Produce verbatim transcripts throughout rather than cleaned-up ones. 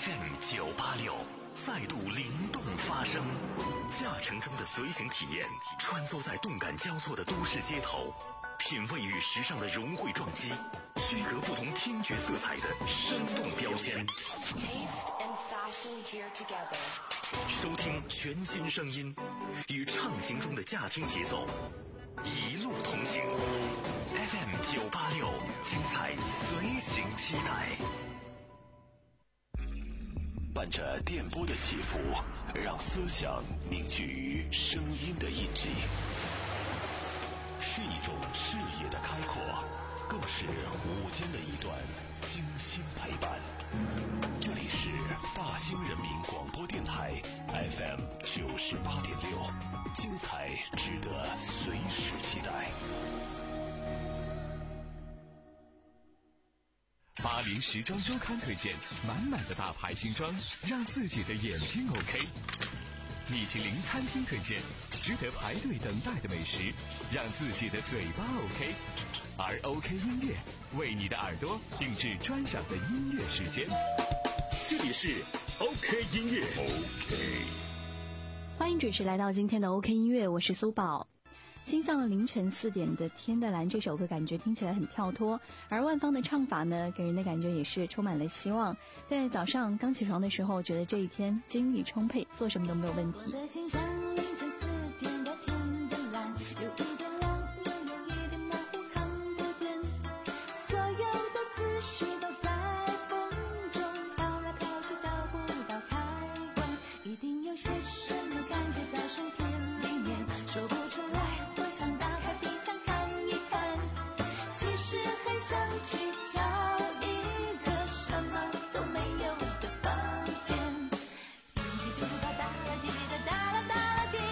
F M 九八六再度灵动发声，驾乘中的随行体验，穿梭在动感交错的都市街头，品味与时尚的融汇撞击，区隔不同听觉色彩的生动标签。收听全新声音，与畅行中的驾听节奏，一路同行。F M 九八六，精彩随行期待。伴着电波的起伏，让思想凝聚于声音的印记，是一种视野的开阔，更是午间的一段精心陪伴。这里是大兴人民广播电台 F M 九十八点六，精彩值得随时期待。 巴黎时装周刊推荐满满的大牌新装，让自己的眼睛 OK。米其林餐厅推荐值得排队等待的美食，让自己的嘴巴 OK。而 OK 音乐为你的耳朵定制专享的音乐时间。这里是 OK 音乐 OK。 欢迎准时来到今天的 OK 音乐，我是苏宝。星象凌晨四点的天的蓝这首歌感觉听起来很跳脱，而万芳的唱法呢，给人的感觉也是充满了希望。在早上刚起床的时候，觉得这一天精力充沛，做什么都没有问题。 我的心上凌晨四点的天的蓝，有一点亮，又有一点模糊，看不见，所有的思绪都在风中飘来飘去，找不到开关，一定有些什么感觉在身体里面说不出来，我想打开冰箱看一看，其实很想去找一个什么都没有的房间。滴滴嘟哒哒啦，滴滴哒哒啦哒啦滴。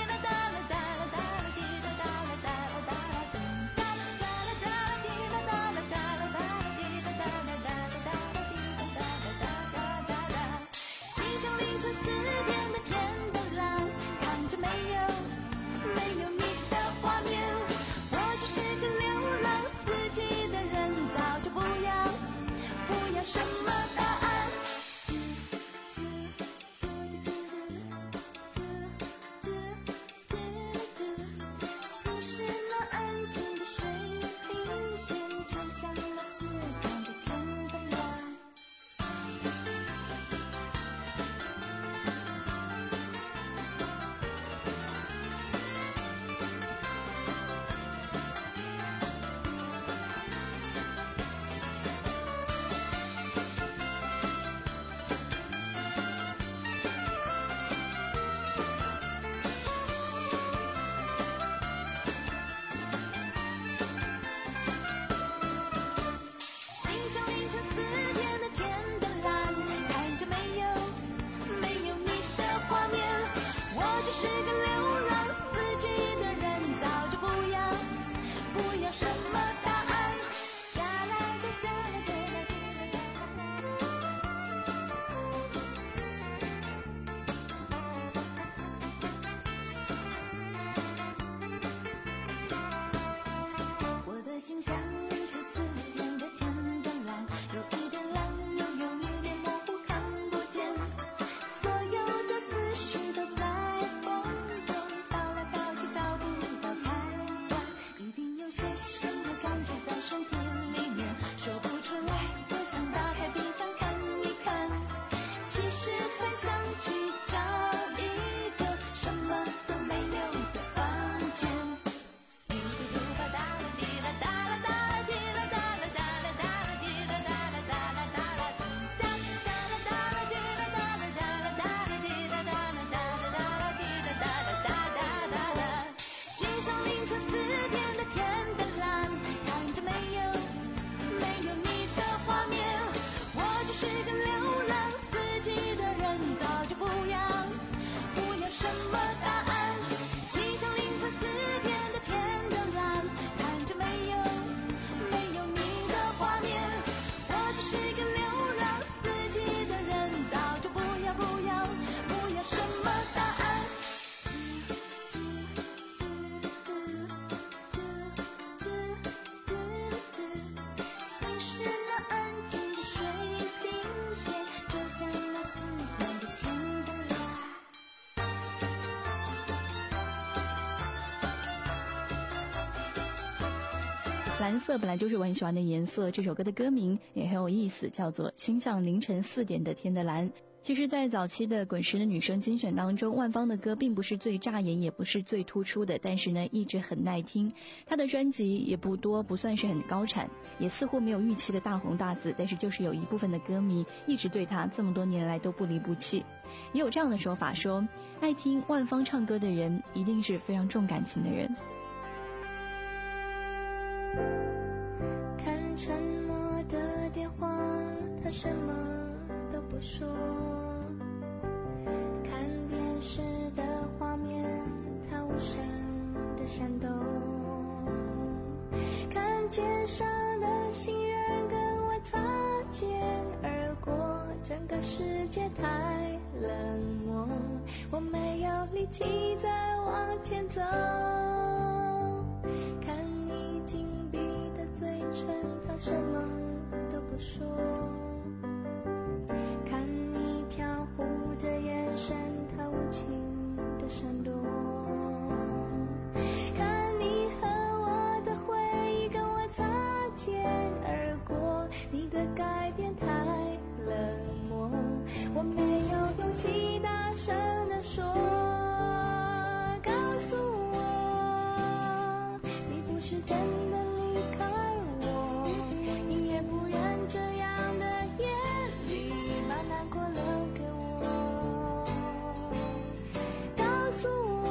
蓝色本来就是我很喜欢的颜色，这首歌的歌名也很有意思，叫做《星象凌晨四点的天的蓝》。其实在早期的滚石的女生精选当中，万芳的歌并不是最扎眼也不是最突出的，但是呢一直很耐听。她的专辑也不多，不算是很高产，也似乎没有预期的大红大紫，但是就是有一部分的歌迷一直对她这么多年来都不离不弃。也有这样的说法，说爱听万芳唱歌的人一定是非常重感情的人。 看沉默的电话，他什么都不说，看电视的画面，他无声的闪动，看街上的行人跟我擦肩而过，整个世界太冷漠，我没有力气再往前走，看你紧闭的嘴唇，他什么都不说，看你飘忽的眼神，它无情的闪躲，看你和我的回忆跟我擦肩而过，你的改变太冷漠，我没有勇气大声地说，告诉我你不是真的离开我，你也不愿这样的夜里把难过留给我，告诉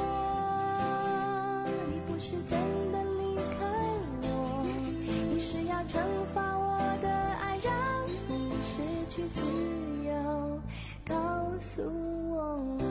我你不是真的离开我，你是要惩罚我的爱让你失去自由，告诉我。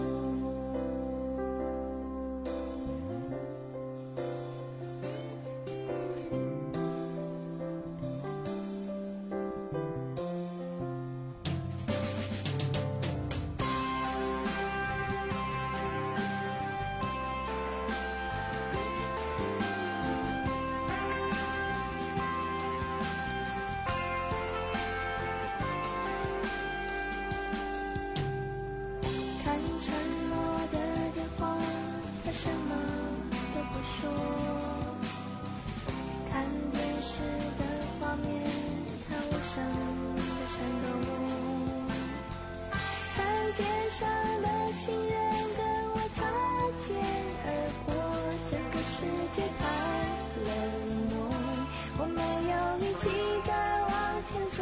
街上的行人跟我擦肩而过，这个世界太冷漠，我没有力气再往前走，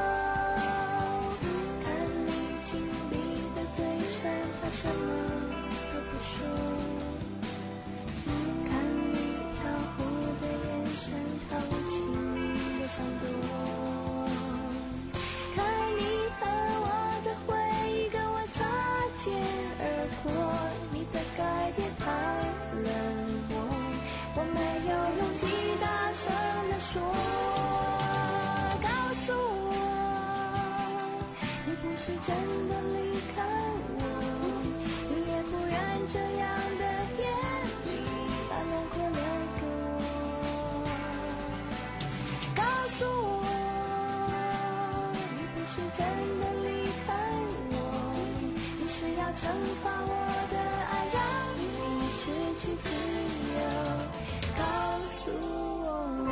看你紧闭的嘴唇，它什么都不说，看你飘忽的眼神，它无情的闪躲，你的改变太冷漠，我没有勇气大声地说，告诉我你不是真的离开我，你也不愿这样的夜里把难过留给我，告诉我你不是真的离开我，你是要惩罚我的爱让你失去自由，告诉我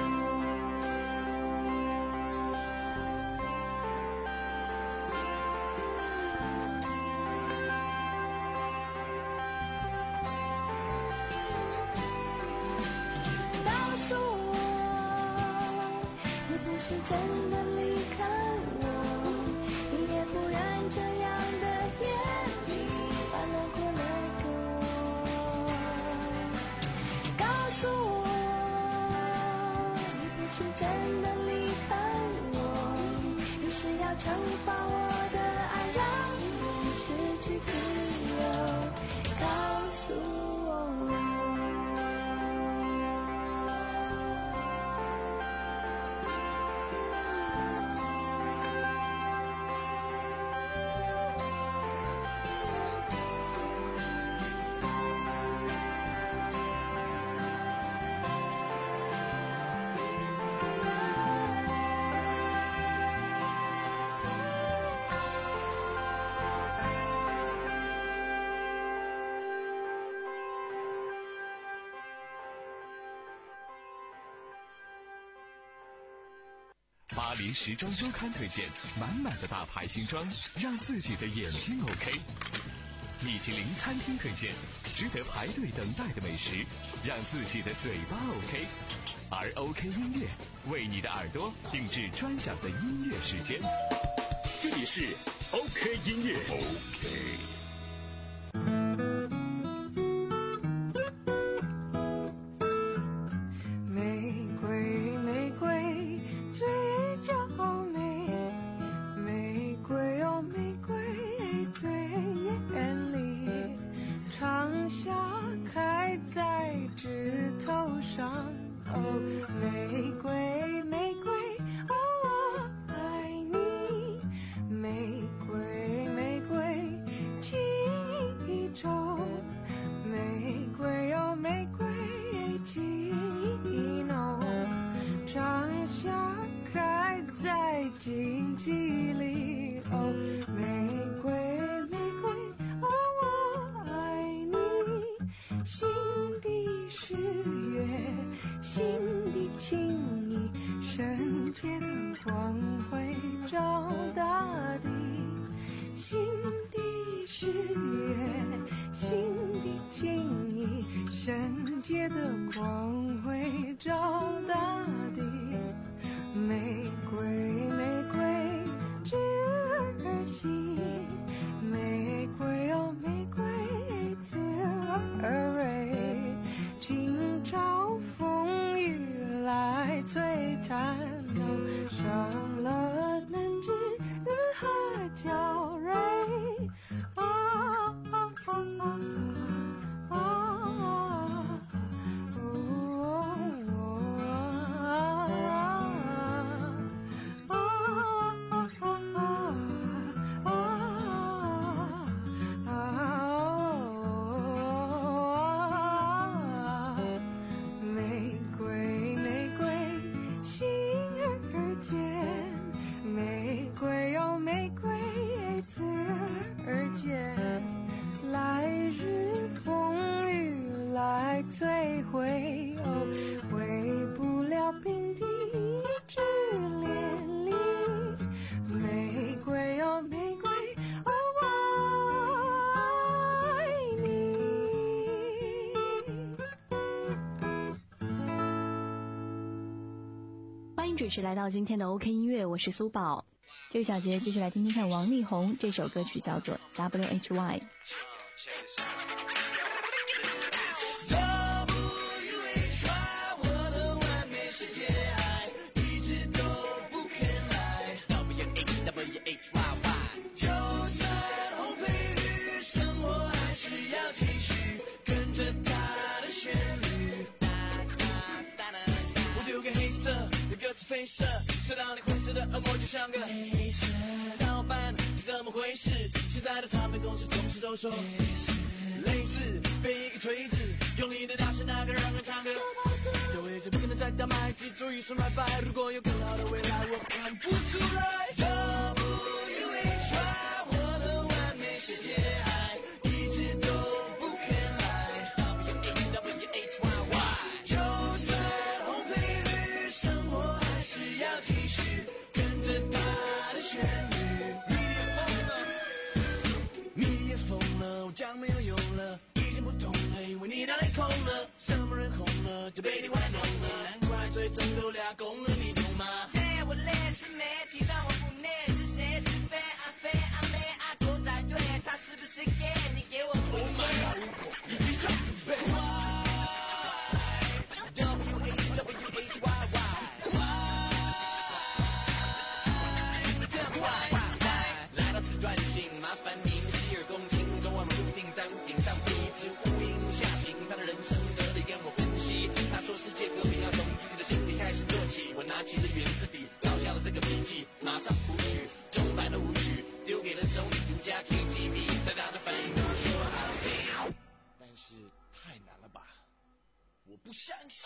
告诉我你不是真的离开我，你也不愿这样的夜里把难过留给我，告诉我你不是真的离开我，你是要惩罚我的爱让你失去自由，告诉我巴黎时装周刊推荐满满的大牌新装，让自己的眼睛 OK。米其林餐厅推荐值得排队等待的美食，让自己的嘴巴 OK。而 OK 音乐为你的耳朵定制专享的音乐时间。这里是 OK 音乐 OK。 准时来到今天的 OK 音乐，我是苏宝。这个小节继续来听听看王力宏这首歌曲，叫做 W H Y。 飞射，射到你灰色的恶魔就像个黑色盗版，是怎么回事？现在的唱片公司总是都说类似被一个锤子用力的打是那个让人唱歌的位置，不可能再倒卖，记住一声拜拜。如果有更好的未来，我看不出来。W H Y， 我的完美世界爱一直都不肯来。W H W H Y Y， 就算红配绿，生活还是要继续跟着它的旋律。迷离也疯了，我讲没有用了，已经不同了，因为你脑袋空了，什么人红了就被你玩弄了，难怪最终都俩公了，你懂吗？在我类似媒体让我不内是谁是非啊非啊没啊狗仔队，他是不是 gay？ 你给我回应。Oh my god， 如果一起唱准备。W H W H Y Y， 这样 Y Y， 来到此段请麻烦您洗耳恭听，昨晚我注定在屋顶上被一只乌蝇吓醒，他的人生哲理跟我分析，他说世界和平要从自己的心底开始做起，我拿起了圆珠笔抄下了这个笔记，马上谱曲中版的舞曲丢给了手里独家 K T V， 大家的反应都说好听，但是太难了吧，我不相信。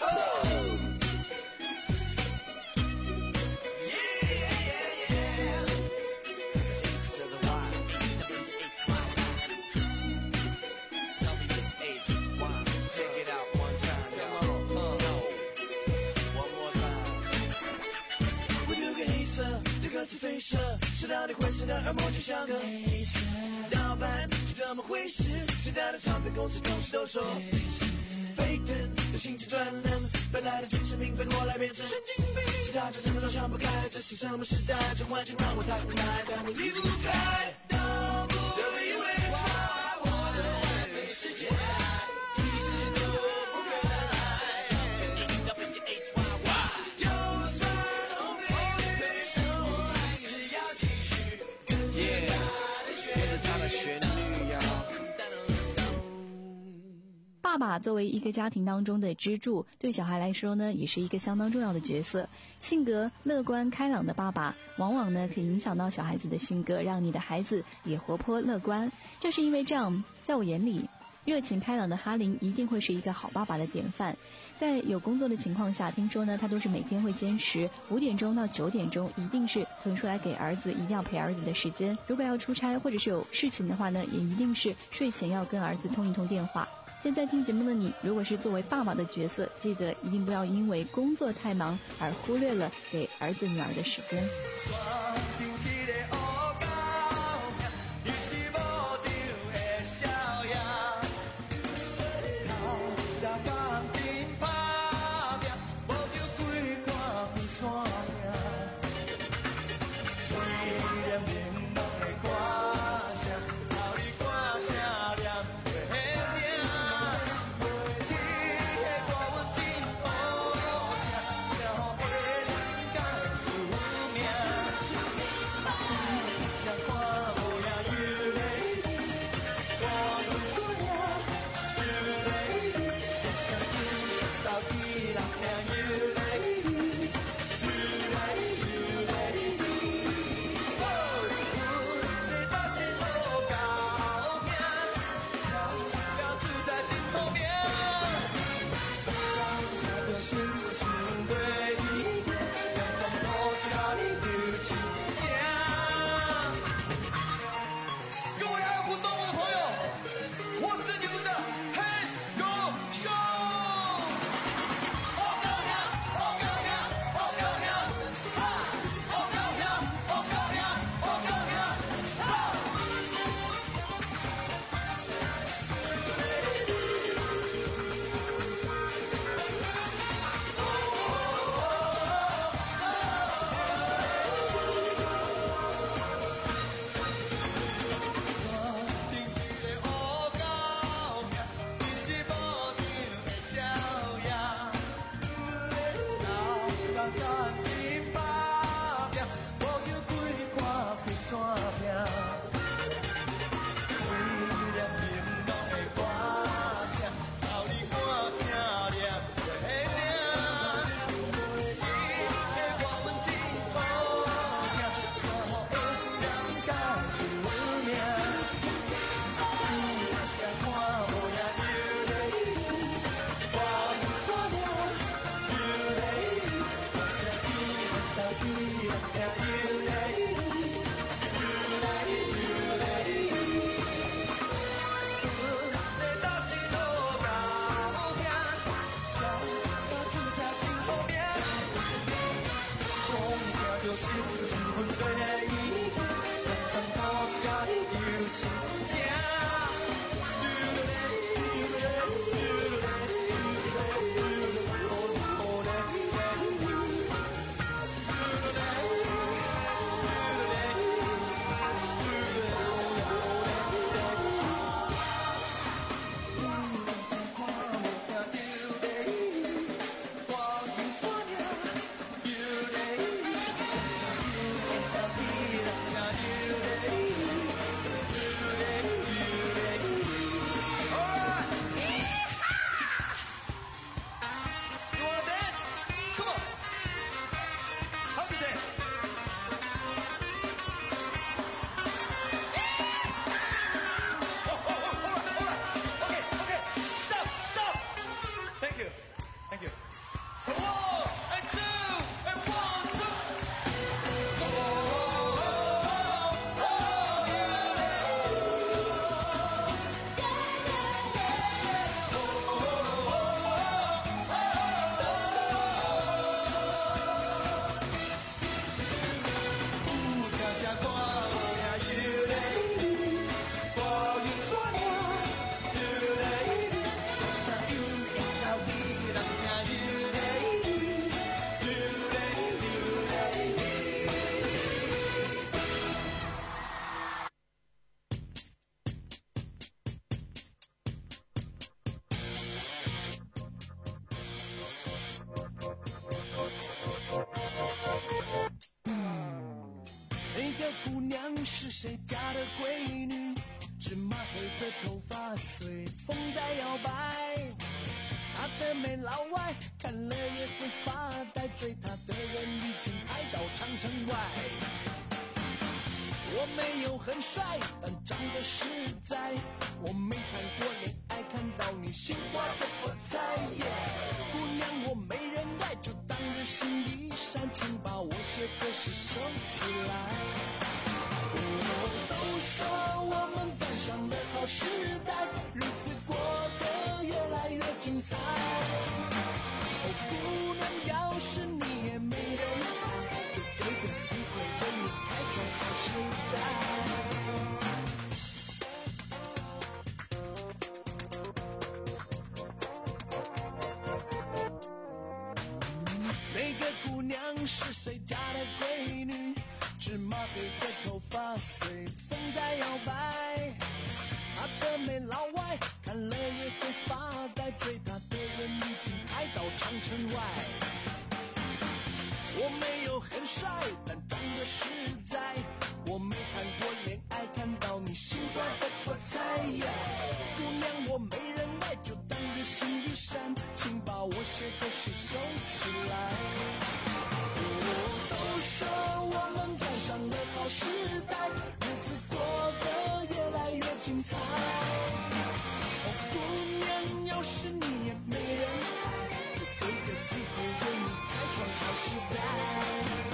谁到底会死的耳膜就像个盗版，是怎么回事？现在的唱片公司同事都说沸腾的心情转冷，本来的精神病反过来变成神经病，其他家真的都想不开，这是什么时代？这环境让我太无奈，但你离不开，都不以为错，我的完美世界一直都不可爱。就算后面没什么，还是要继续跟着他的旋律呀。 爸爸作为一个家庭当中的支柱，对小孩来说呢，也是一个相当重要的角色。性格乐观开朗的爸爸，往往呢可以影响到小孩子的性格，让你的孩子也活泼乐观。正是因为这样，在我眼里，热情开朗的哈林一定会是一个好爸爸的典范。在有工作的情况下，听说呢，他都是每天会坚持五点钟到九点钟，一定是腾出来给儿子，一定要陪儿子的时间。如果要出差或者是有事情的话呢，也一定是睡前要跟儿子通一通电话。现在听节目的你，如果是作为爸爸的角色，记得一定不要因为工作太忙而忽略了给儿子女儿的时间。 是谁家的闺女？芝麻黑的头发随风在摇摆，她的美老外看了也会发呆，追她的人已经排到长城外。我没有很帅，但长得实在，我没谈过恋爱，看到你心花的我猜、yeah、姑娘我没人爱，就当着心一闪，请把我写的诗收起来。都说我们赶上了好时代，日子过得越来越精彩。哦，姑娘，要是你也没人爱，就给个机会为你开创好时代。那个姑娘是谁家的闺女？芝麻黑的头发随风在摇摆，她的美老外看了也会发呆，追她的人已经排到长城外。我没有很帅，但长得实在，我没谈过恋爱，看到你心花的我猜、yeah、姑娘我没人爱，就当着心一闪，请把我写的诗收起来。都说我们赶上了好时代，日子过得越来越精彩。哦，姑娘，要是你也没人爱，就给个机会为你开创好时代。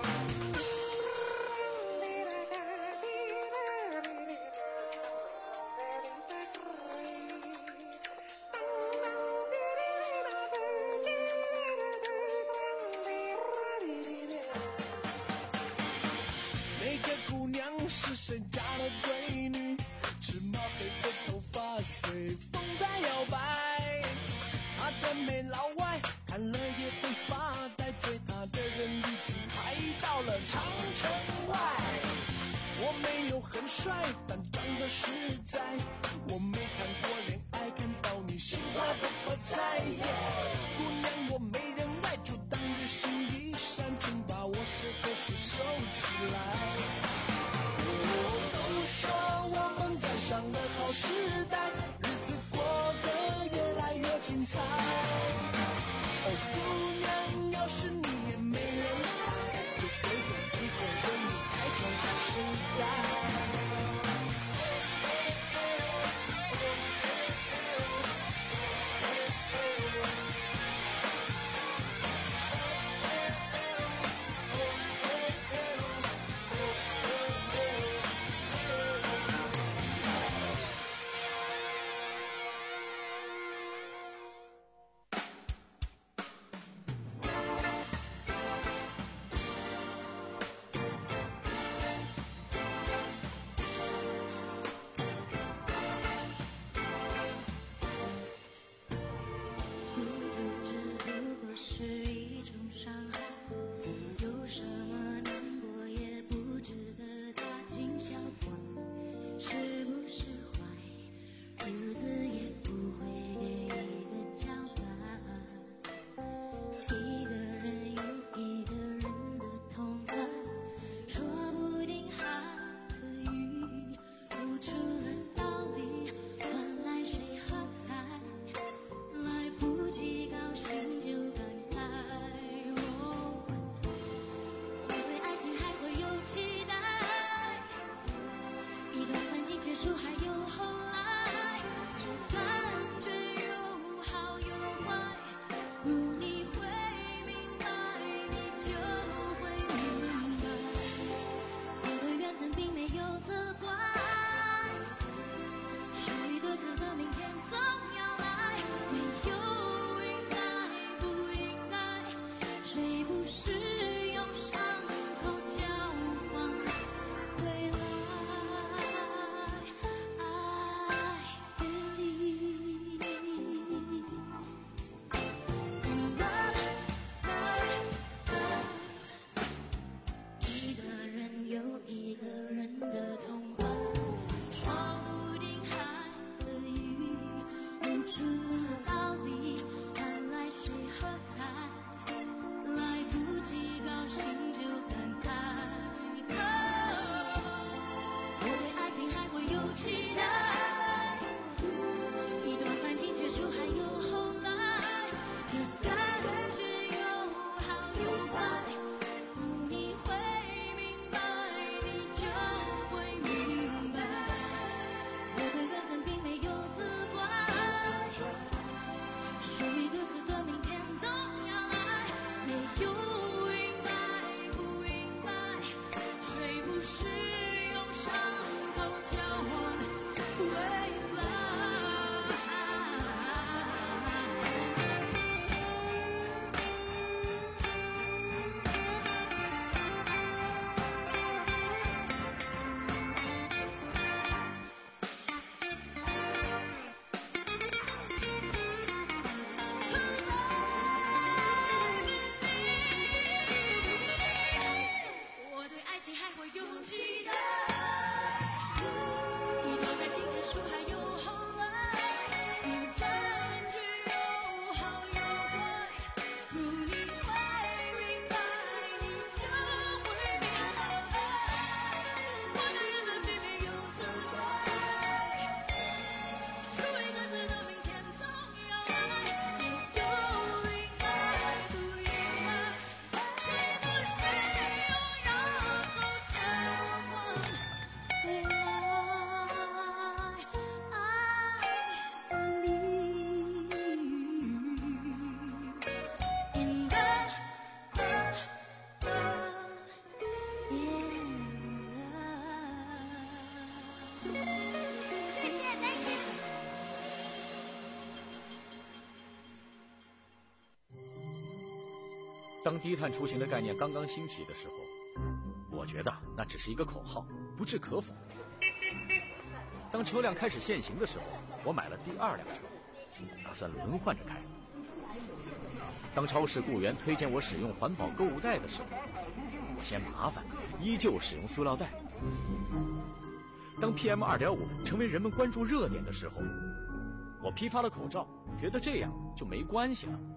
是谁家的闺女？芝麻黑的头发随风在摇摆，她的美老外看了也会发呆，追她的人已经排到了长城外。我没有很帅，但长得实在，我没谈过恋爱，看到你心花的我猜、yeah、姑娘我没人爱，就当着心一闪，请把我写的诗收起来。说我们赶上了好时代，日子过得越来越精彩。哦，姑娘，要是你也没人爱，就给个机会为你开创好时代。 一个人有一个人的童话。 谢谢 ，Thank you。 当低碳出行的概念刚刚兴起的时候，我觉得那只是一个口号，不置可否。当车辆开始限行的时候，我买了第二辆车，打算轮换着开。当超市雇员推荐我使用环保购物袋的时候，我嫌麻烦，依旧使用塑料袋。当 P M 二点五 成为人们关注热点的时候，我批发了口罩，觉得这样就没关系了。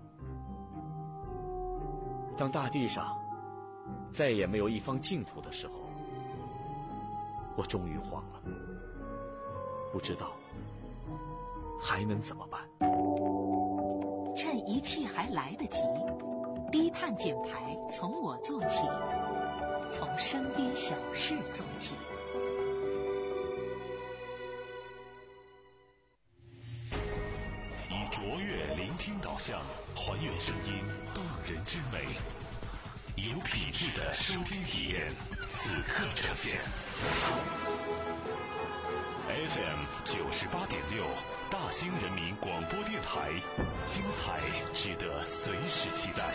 当大地上再也没有一方净土的时候，我终于慌了，不知道还能怎么办。 趁一切还来得及，低碳减排从我做起，从身边小事做起。 以卓越聆听导向，还原声音动人之美，有品质的收听体验，此刻呈现。F M 九十八点六，大兴人民广播电台，精彩值得随时期待。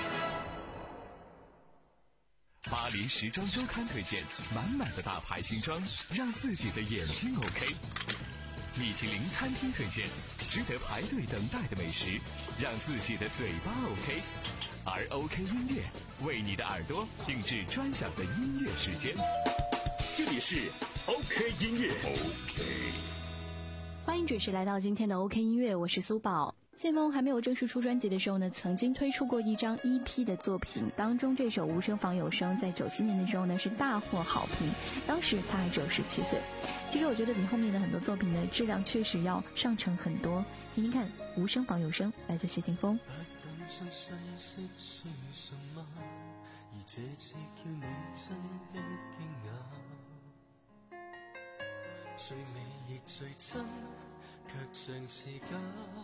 巴黎时装周刊推荐满满的大牌新装，让自己的眼睛 OK。米其林餐厅推荐值得排队等待的美食，让自己的嘴巴 OK。而 OK 音乐为你的耳朵定制专享的音乐时间。这里是 OK 音乐 OK。 欢迎准时来到今天的 OK 音乐，我是苏宝。谢峰还没有正式出专辑的时候呢，曾经推出过一张 E P 的作品，当中这首《无声访有声》在九七年的时候呢是大获好评，当时他还只有十七岁。其实我觉得你后面的很多作品呢质量确实要上乘很多，听听看《无声访有声》来自谢霆锋。 不懂信信息是什么，而这次叫你真的惊讶，最美亦最真，却像是假，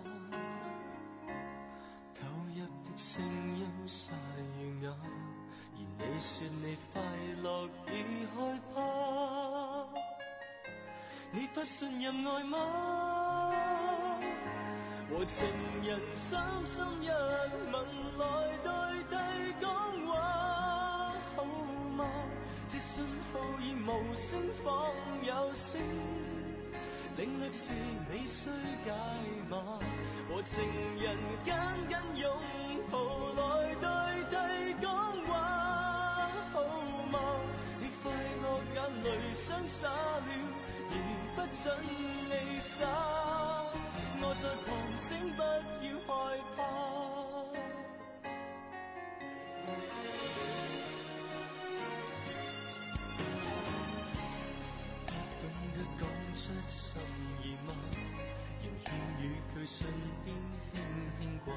投入的聲音沙與啞，而你說你快樂已害怕，你不信任愛嗎？和情人三心一吻來代替講話，好嗎？這信號已無聲仿有聲，領略是你需解碼，和情人緊緊擁抱來代替講話，好嗎？你快樂眼淚雙灑了，而不准你灑，我在旁請不要害怕。講出心意嗎？仍欠與佢唇邊輕輕掛，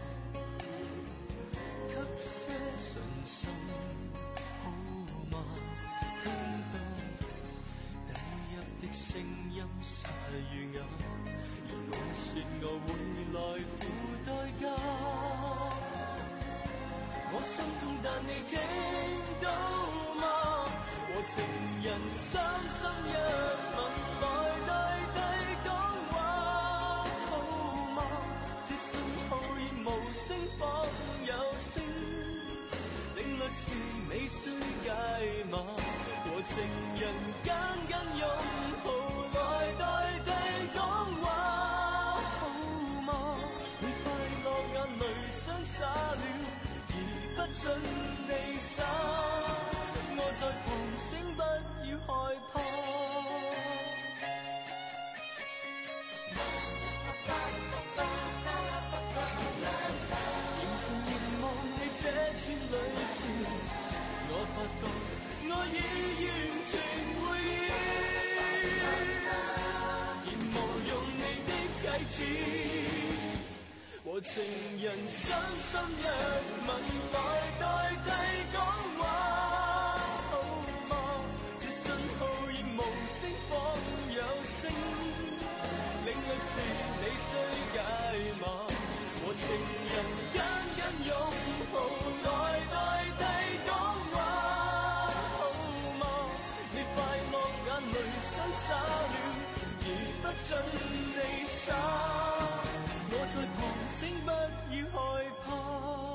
給些信心好嗎？聽到低泣的聲音沙與啞，而我說我會來付代價，我心痛但你聽到嗎？和情人三心一吻來代替講話，好嗎？這信號已無聲仿有聲，領略是你需解碼，和情人緊緊擁抱來代替講話，好嗎？你快樂眼淚雙灑了，而不准你灑，我在旁請不要害怕。凝神凝望你這串淚線，我發覺我已完全回應，而無用你的啟齒，和情人三心一吻來代替講話，好嗎？這信號已無聲仿有聲，領略是你需解碼，和情人緊緊擁抱來代替講話，好嗎？你快樂眼淚雙灑少女，已不准離手。我在旁聲不要害怕。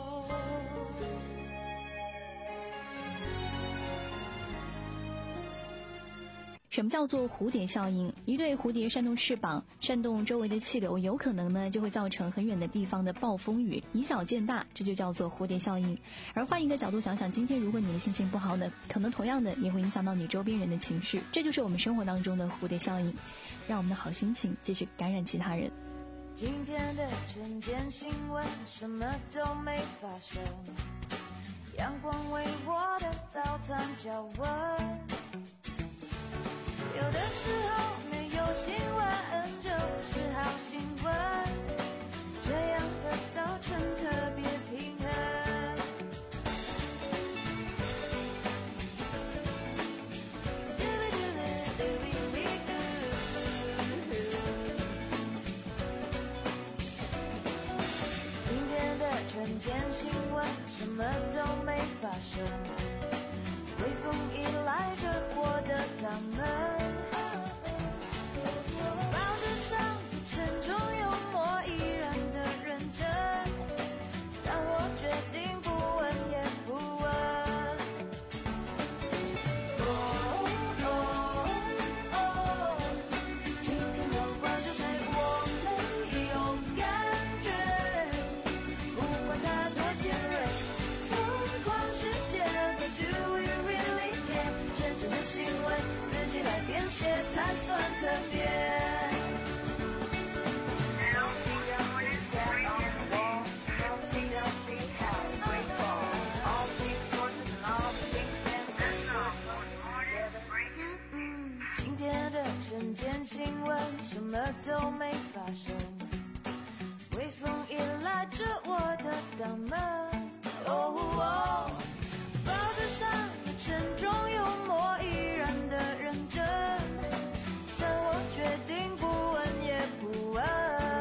什么叫做蝴蝶效应？一对蝴蝶扇动翅膀，扇动周围的气流，有可能呢就会造成很远的地方的暴风雨，以小见大，这就叫做蝴蝶效应。而换一个角度想想，今天如果你的心情不好呢，可能同样的也会影响到你周边人的情绪，这就是我们生活当中的蝴蝶效应，让我们的好心情继续感染其他人。 今天的整件新闻什么都没发生，阳光为我的早餐浇温。有的时候没有新闻就是好新闻，这样的早晨特别平衡。今天的整件新闻什么都没发生，微风依赖着我的大门。才算特别。嗯，今天的整件新闻什么都没发生，微风依赖着我的大门。哦哦，报纸上的沉重幽默依然的认真。决定不问也不问。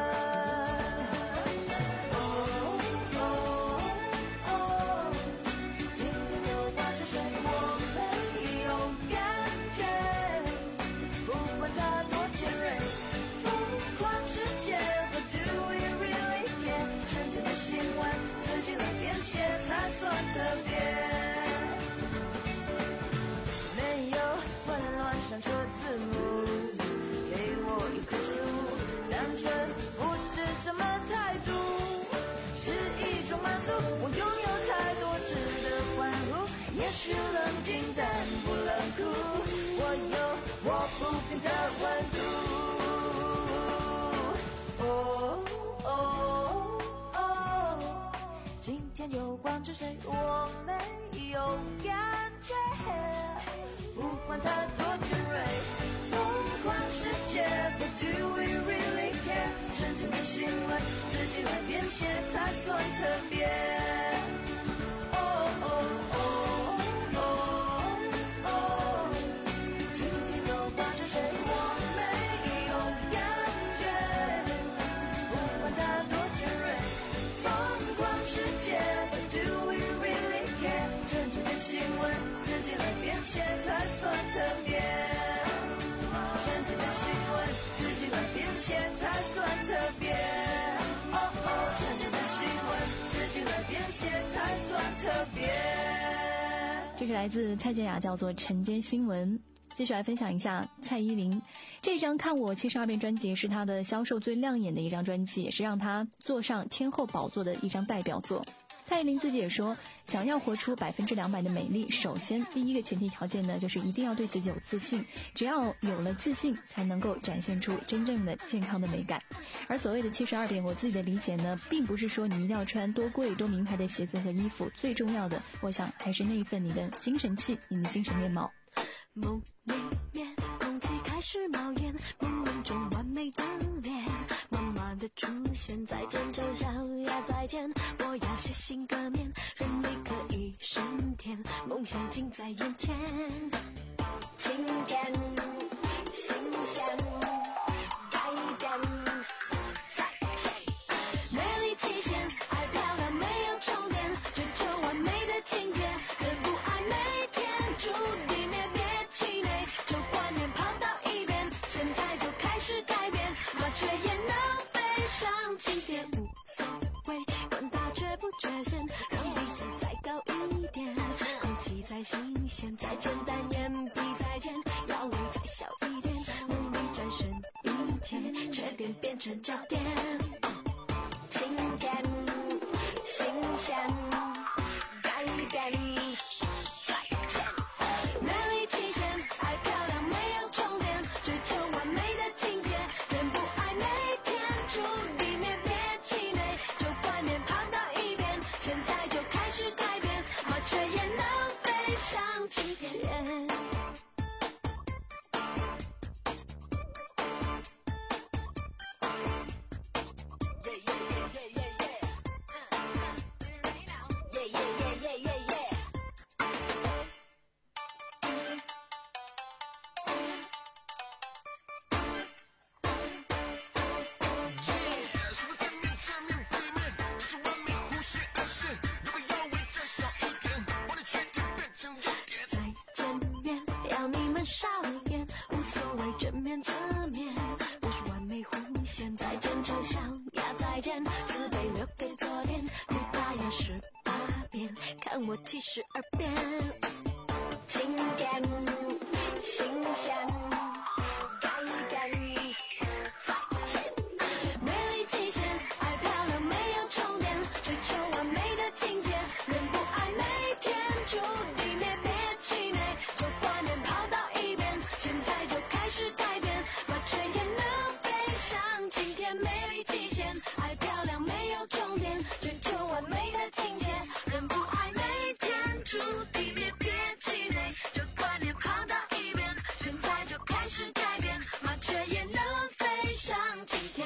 哦哦哦，今天又发生谁？我没有感觉，不管它多尖锐，疯狂世界 ，But do we really care？ 真正的新闻自己来编写才算特别。没有混乱闪烁字幕。不是什么态度，是一种满足。我拥有太多值得欢呼，也许冷静但不冷酷。我有我不变的温度。哦哦哦，今天有关着谁？我没有感觉，不管它多尖锐，疯狂世界 ，But do we really care？ 真正的新闻自己来编写才算特别。哦哦哦哦哦，今天又挂着谁？我没有感觉，不管它多尖锐，疯狂世界 ，But do we really care？ 真正的新闻自己来编写才算特别。真正的新闻自己来编写才算特别。哦哦，真正的新闻自己来编写才算特别。 这是来自蔡健雅，叫做《晨间新闻》。继续来分享一下蔡依林这张《看我七十二变》专辑，是她的销售最亮眼的一张专辑，也是让她坐上天后宝座的一张代表作。蔡依林自己也说，想要活出百分之两百的美丽，首先第一个前提条件呢，就是一定要对自己有自信。只要有了自信，才能够展现出真正的健康的美感。而所谓的七十二变，我自己的理解呢，并不是说你一定要穿多贵多名牌的鞋子和衣服，最重要的，我想还是那一份你的精神气，你的精神面貌。 梦里面，空气开始冒烟，朦胧中完美的脸，妈妈的出现，再见丑小鸭再见，我要洗心革面，人类可以升天，梦想近在眼前，今天心想改变，再见，美丽极限，爱漂亮没有终点，追求完美的境界，人不爱每天注定灭别气馁，旧观念抛到一边， 成焦点。今天新鲜改变，再见。美丽极限，爱漂亮没有终点，追求完美的境界，人不爱每天住地面，别气馁，旧观念抛到一边，现在就开始改变，麻雀也能飞上青天。少年无所谓正面侧面，不是完美弧线，再见抽象呀再见，慈悲留给昨天，女大呀十八变，看我七十二变。今天新鲜改变，再见。美丽极限，爱漂亮没有终点，追求完美的境界，人不爱每天住地面，别气馁，旧观念抛到一边，现在就开始改变，麻雀也能飞上青天。美丽极限，爱漂亮没有终点，追求完美的境界，人不爱每天住地面，别气馁，旧观念抛到一边，现在就开始改变，麻雀也能飞上青天。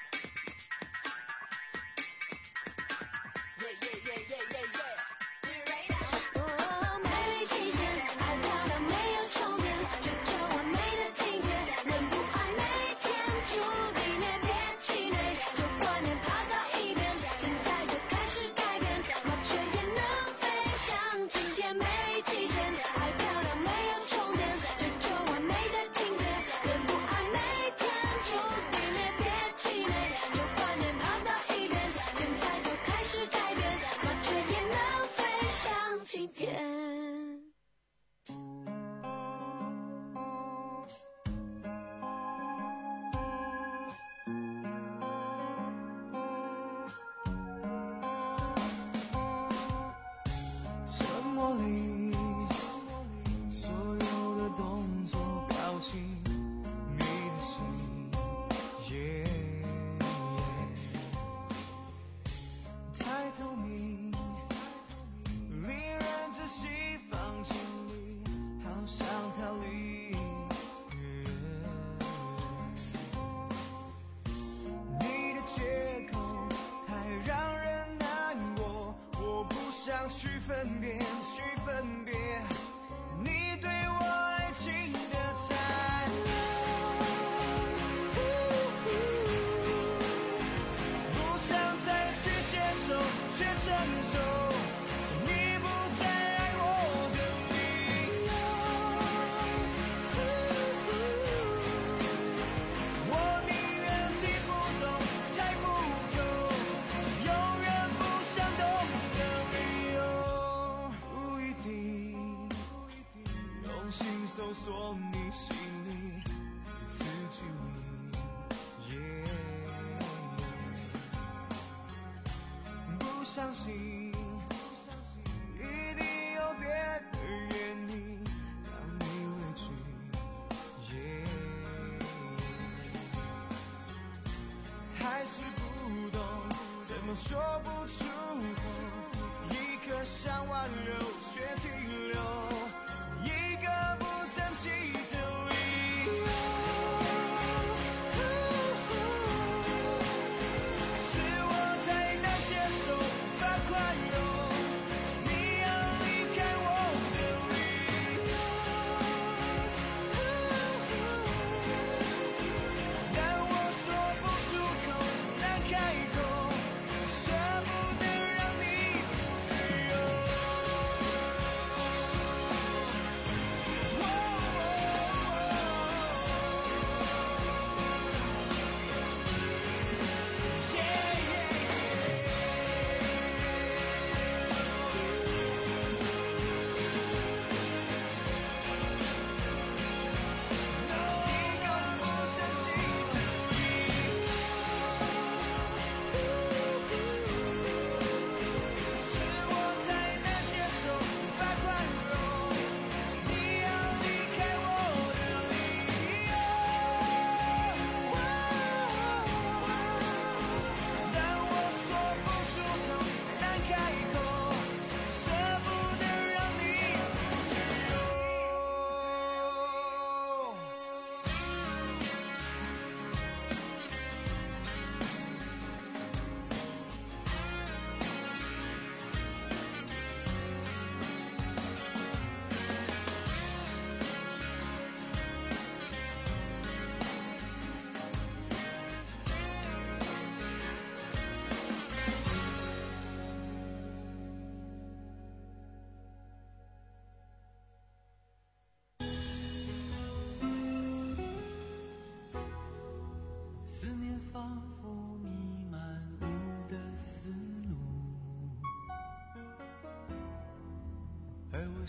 去分辨，去分别你对我爱情的残忍，不想再去接受，却承受你不再爱我的理由。我宁愿听不懂，猜不透，永远不想懂的理由。不一定用心搜索你心里刺激你， yeah, 不相信一定有别的原因让你委屈， yeah, 还是不懂怎么说不出口，一颗想挽留却停留，一个不争气的理由。是我太难接受，无法宽容你要离开我的理由，但我说不出口，难开口，舍不得让你不自由。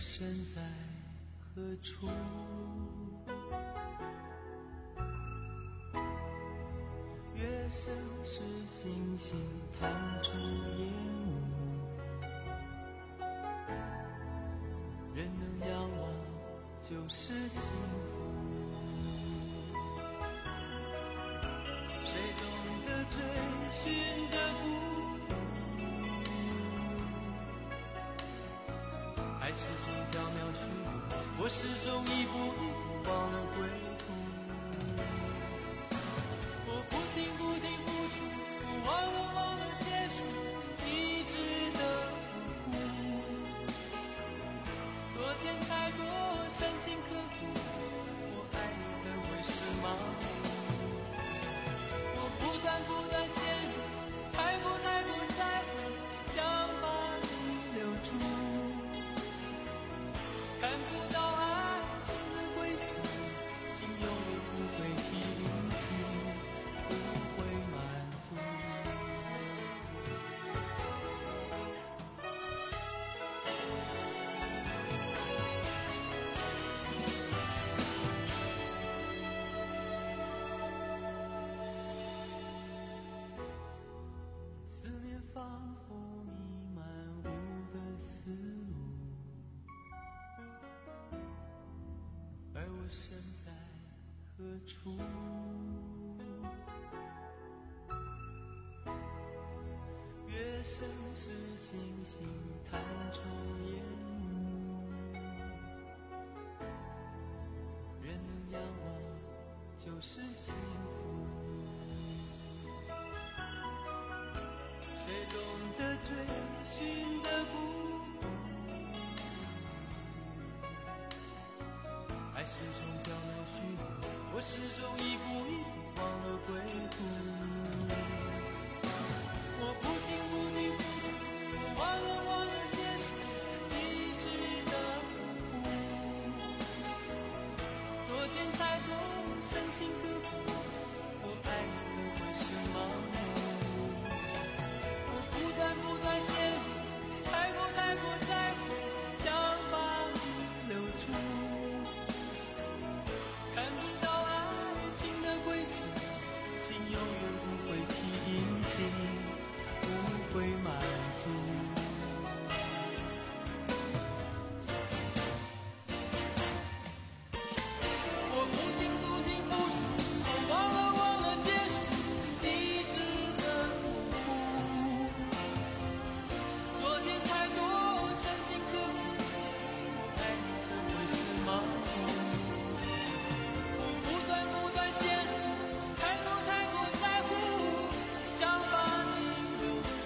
身在何处？月升时，星星探出烟雾，人能仰望就是幸福。谁懂得追寻的孤独，爱始终缥缈虚无，我始终一步一步忘了归途。我不停不停付出，我忘了忘了结束，一直的苦。昨天太多深情刻骨，我爱你怎会是盲目？我不断不断陷入，太过太过在乎，想把你留住。看不到爱情的归宿，心永远不会平静，不会满足。思念仿佛弥漫无的思路，而我身在何处？月升时，星星探出烟雾，人能仰望就是幸福。谁懂得追寻的孤独，爱始终缥缈虚无，我始终一步一步忘了归途。我不停不停付出，我忘了忘了结束，一直的苦。昨天太多深情刻骨，我爱你怎会是盲目？我不断不断陷入，太过太过在乎，想把你留住。看不到爱情的归宿，心永远不会平静，不会满足。我不停不停付出，我忘了忘了结束，一直的苦。昨天太多深情刻骨，我爱你怎会是盲目？我不断不断陷入，太多太过在乎，想把你留住。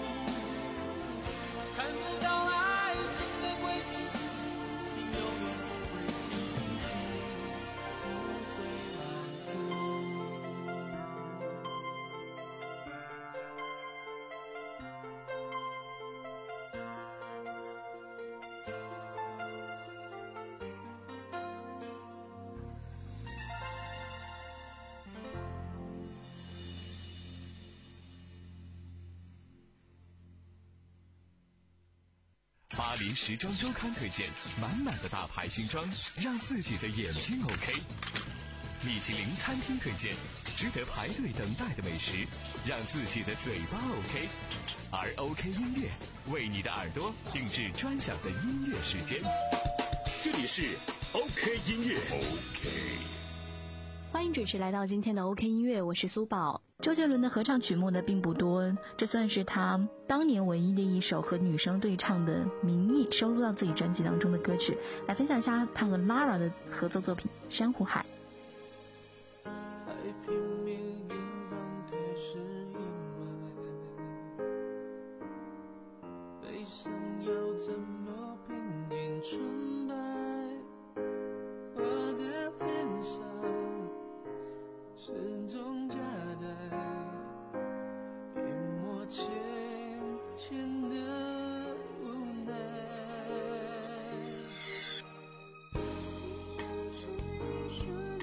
看不到爱情的归宿，心永远不会平静，不会满足。 巴黎时装周刊推荐满满的大牌新装，让自己的眼睛 OK。米其林餐厅推荐值得排队等待的美食，让自己的嘴巴 OK。而 OK 音乐为你的耳朵定制专享的音乐时间。这里是 OK 音乐 OK。 欢迎准时来到今天的 OK 音乐，我是苏宝。周杰伦的合唱曲目呢并不多，这算是他当年唯一的一首和女生对唱的名义收录到自己专辑当中的歌曲，来分享一下他和 Lara 的合作作品《珊瑚海》。 爱拼命硬放开是因为悲伤要怎么平静纯白，我的脸上始终夹带淹没浅浅的无奈。 是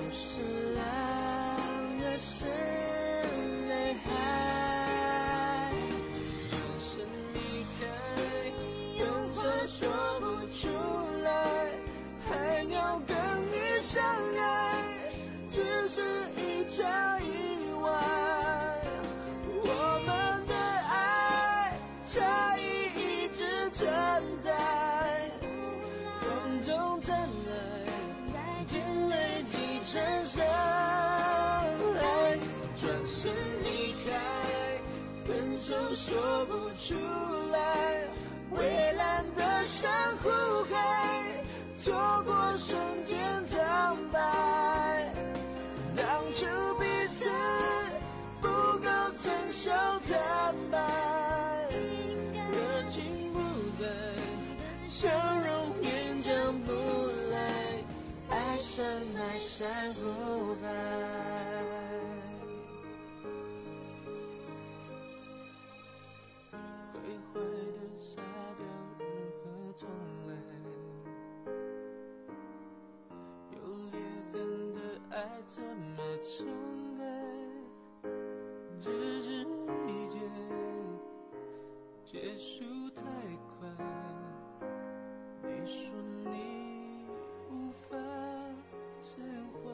是蓝的是泪海，转身离开，有话说不出来，海鸟跟你相爱，只是一场意外，我们的爱差异一直存在，风中尘埃已经累积成伤害，转身离开，分手说不出来，蔚蓝的珊瑚海，错过瞬间苍白，当初彼此不够成熟坦白，热情不在，笑容勉强不来，爱上那珊瑚海。坏坏的傻掉如何重来，有裂痕的爱怎么重来，只是一结结束太快，你说你无法释怀，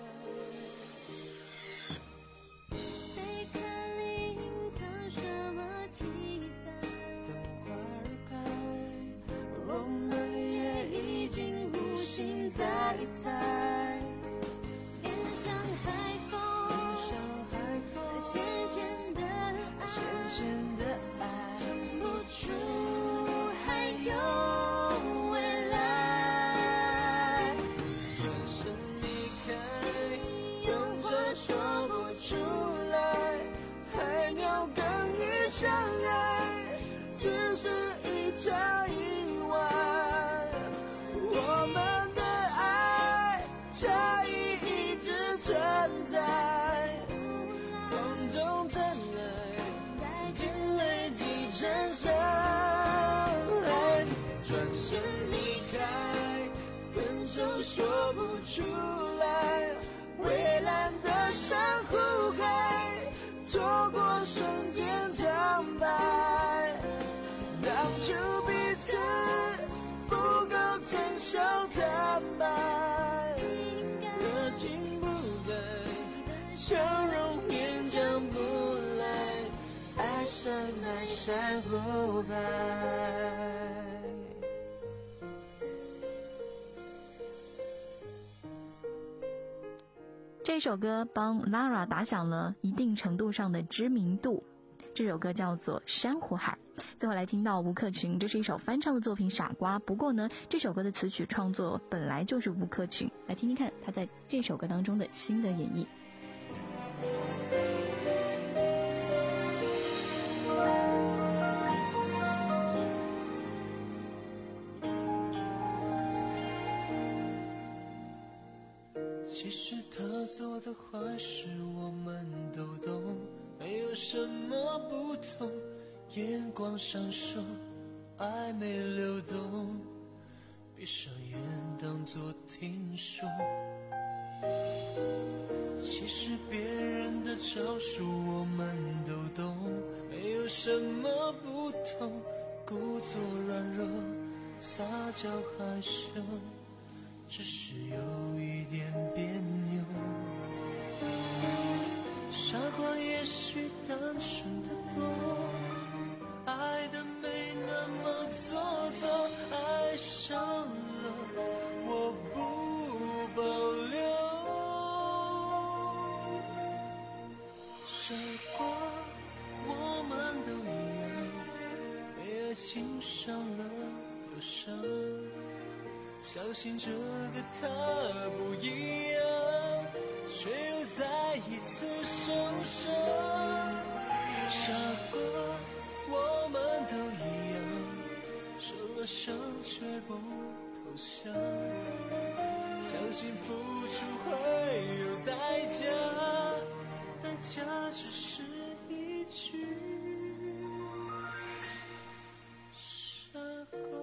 贝壳里隐藏什么期待， 等花儿开，我们也已经无心再猜， 恋上海风， 像海风咸咸的爱， 咸咸的爱， 想不出还有未来， 转身离开，有话说不出来，海鸟跟你相爱，只是一场意外，我们的爱差异一直存在，风中尘埃已经累积成伤害，转身离开，分手说不出来，蔚蓝的珊瑚海，错过瞬间苍白，当初彼此不够成熟坦白，热情不在，笑容勉强不来，爱上那珊瑚海。 这首歌帮 Lara 打响了一定程度上的知名度，这首歌叫做《珊瑚海》。最后来听到吴克群，这是一首翻唱的作品《傻瓜》，不过呢，这首歌的词曲创作本来就是吴克群，来听听看他在这首歌当中的新的演绎。 其实他做的坏事我们都懂，没有什么不同，眼光闪烁，暧昧流动，闭上眼当作听说。其实别人的招数我们都懂，没有什么不同，故作软弱，撒娇害羞，只是有一点别扭。傻瓜也许单纯的多，爱的没那么做作，爱上了我不保留。傻瓜，我们都一样，被爱情伤了又伤，相信这个他不一样，却又再一次受伤。傻瓜，我们都一样，受了伤却不投降，相信付出会有代价，代价只是一句傻瓜。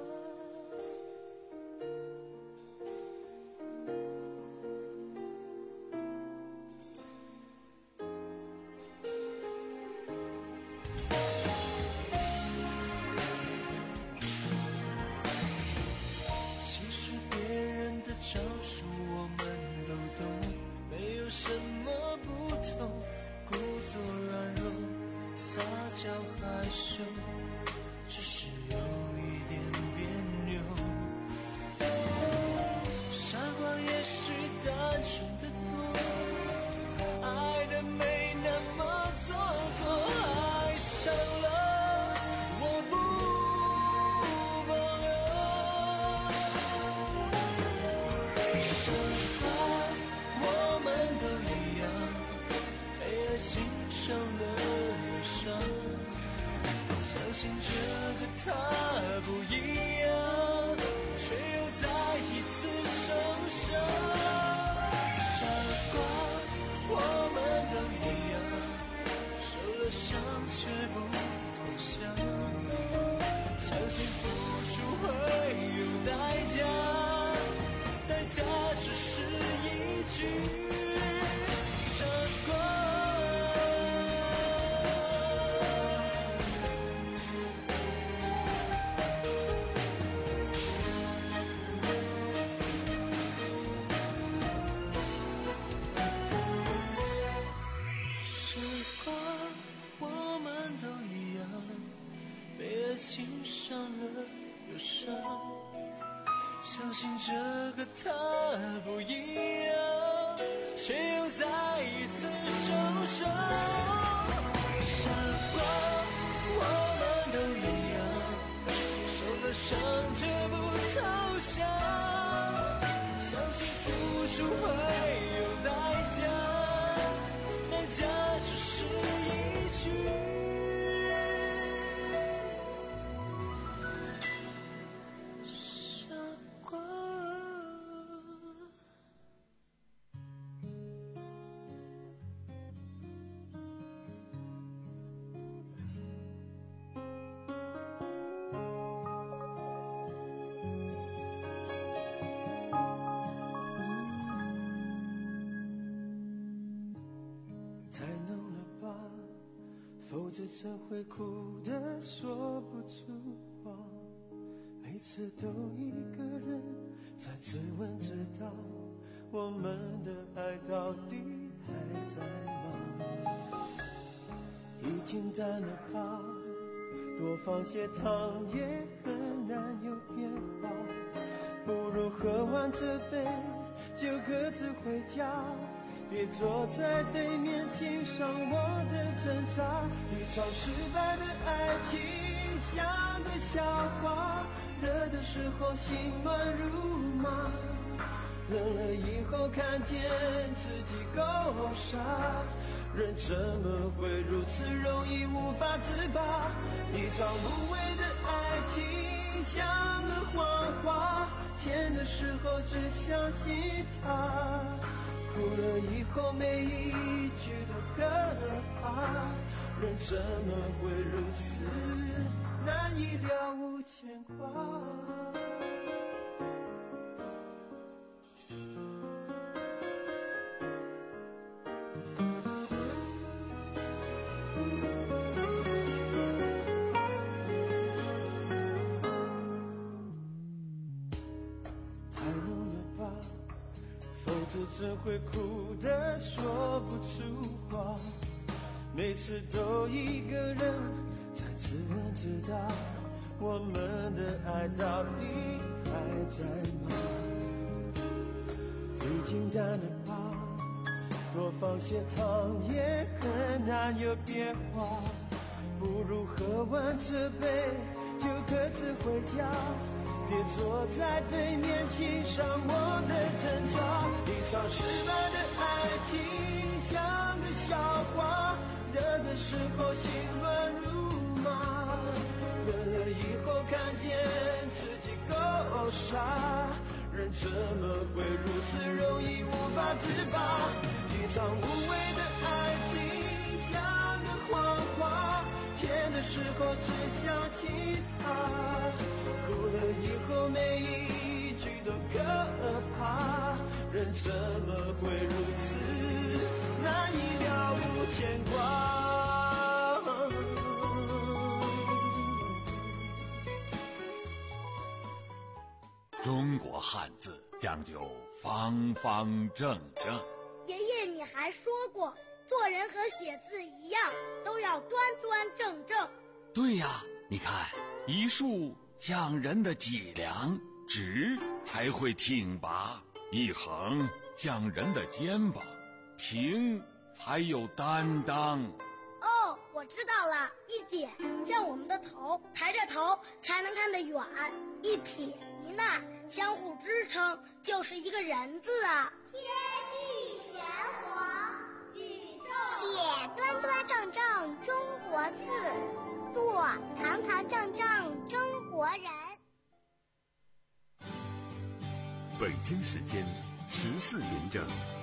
信这和他不一样，却又再一次受伤。傻瓜，我们都一样，受了伤却不投降，相信付出会有代价，代价只是一句太浓了吧，否则怎会哭得说不出话，每次都一个人在自问自答，我们的爱到底还在吗？已经淡了吧，多放些糖也很难有变化，不如喝完这杯就各自回家，别坐在对面欣赏我的挣扎。一场失败的爱情像个笑话，热的时候心乱如麻，冷了以后看见自己够傻，人怎么会如此容易无法自拔？一场无谓的爱情像个谎话，牵的时候只相信他，哭了以后每一句都可怕，人怎么会如此难以了无牵挂？太浓了吧，否则怎会哭得说不出话，每次都一个人在自问自答，我们的爱到底还在吗？已经淡了吧，多放些糖也很难有变化，不如喝完这杯就各自回家，别坐在对面欣赏我的挣扎。一场失败的爱情像个笑话，热的时候心乱如麻，冷了以后看见自己够傻，人怎么会如此容易无法自拔？一场无谓的爱情像个谎话，牵的时候只相信他，哭了以后每一句都可怕，人怎么会如此难以了无牵挂？ 中国汉字讲究方方正正。 爷爷，你还说过，做人和写字一样，都要端端正正。 对呀，你看，一竖讲人的脊梁，直才会挺拔；一横讲人的肩膀，平才有担当。 哦，我知道了，一点像我们的头，抬着头才能看得远，一撇一捺相互支撑，就是一个人字啊。 天地玄黄，宇宙写端端正正中国字，做堂堂正正中国人。 北京时间十四点整。